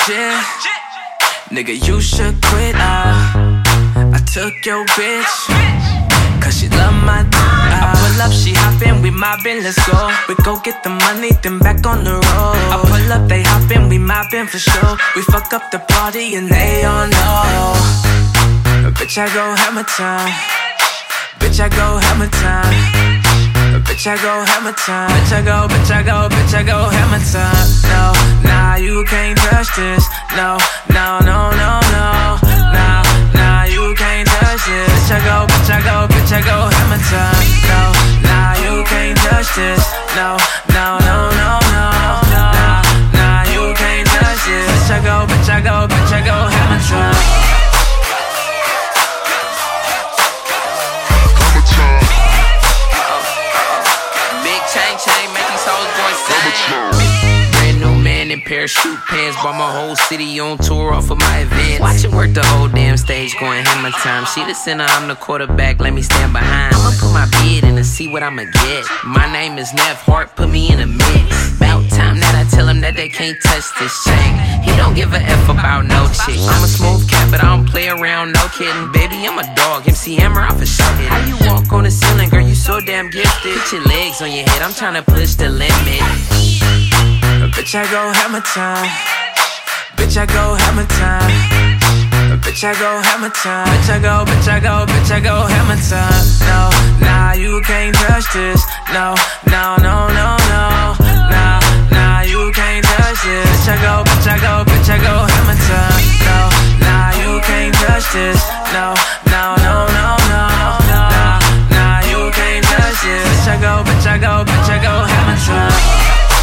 legit. Nigga, you should quit. I took your bitch, cause she love my I pull up, she hoppin', we mobbin', let's go. We go get the money, then back on the road. I pull up, they hoppin', we mobbin' for sure. We fuck up the party and they all know. Bitch, I go hammer time. Bitch, I go hammer time. Bitch, I go hammer time. Bitch, I go, bitch, I go, bitch, I go hammer time. No, nah, you can't touch this. No, no, no, no, no. Nah, nah, you can't touch this. Bitch, I go, bitch, I go, bitch, I go hammer time. No, nah, you can't touch this. No, no, no, no, no. Nah, nah, you can't touch this. Bitch, I go, bitch, I go, bitch, I go hammer time. Brand new man in parachute pants. Bought my whole city on tour off of my events. Watch it work the whole damn stage, going hammer time. She the center, I'm the quarterback, let me stand behind. I'ma put my bid in and see what I'ma get. My name is Nev Hart, put me in a mix. About time that I tell him that they can't touch this chain. He don't give a F about no chick. I'm a smooth cat, but I don't play around, no kidding. Baby, I'm a dog, MC Hammer, I'm for sure. How you walk on the ceiling, girl, you so damn gifted. Put your legs on your head, I'm tryna push the limit. Bitch, I go hammer time. Bitch, I go hammer time. Bitch, I go hammer time. Bitch, I go, bitch, I go, bitch, I go hammer time. No, nah, you can't touch this. No, no, no, no, no. Nah, nah, you can't touch this. Bitch, I go, bitch, I go, bitch, I go hammer time. No, nah, you can't touch this. No, no, no, no, no. Nah, nah, you can't touch this. Bitch, I go, bitch, I go, bitch, I go hammer time.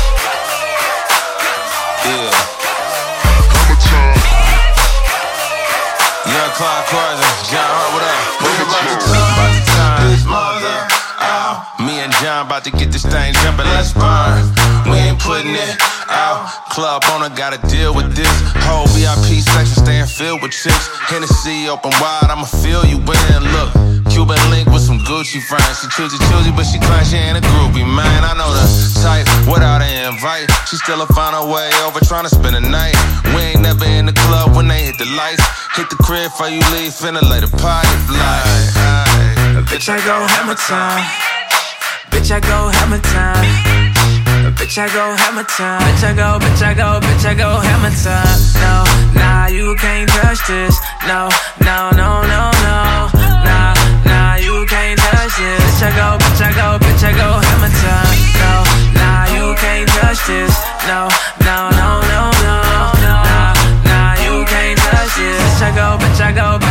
Young Clyde Carson, John Hart, what up? We about to come, about to time. This mother, ow. Me and John about to get this thing jumping, let's burn. We ain't putting it out. Club owner gotta deal with this. Whole VIP section staying filled with chicks. Hennessy open wide, I'ma fill you in. Look, Cuban link with some Gucci friends. She choosy, but she claims she ain't a groupie, man. I know the type, without an invite. She still find her way over, tryna spend the night. We ain't never in the club when they hit the lights. Hit the crib before you leave, finna lay the pipe like. Bitch, I go hammer time. Bitch, I go hammer time. Bitch, I go hammer time. Bitch, I go, bitch, I go, bitch, I go hammer time. No, nah, you can't touch this. No, no, no, no, no. Nah, nah, you can't touch this. Bitch, I go, bitch, I go, bitch, I go hammer time. No, nah, you can't touch this. No, no, no, no, no. Nah, nah, you can't touch this. Bitch, I go, bitch, I go.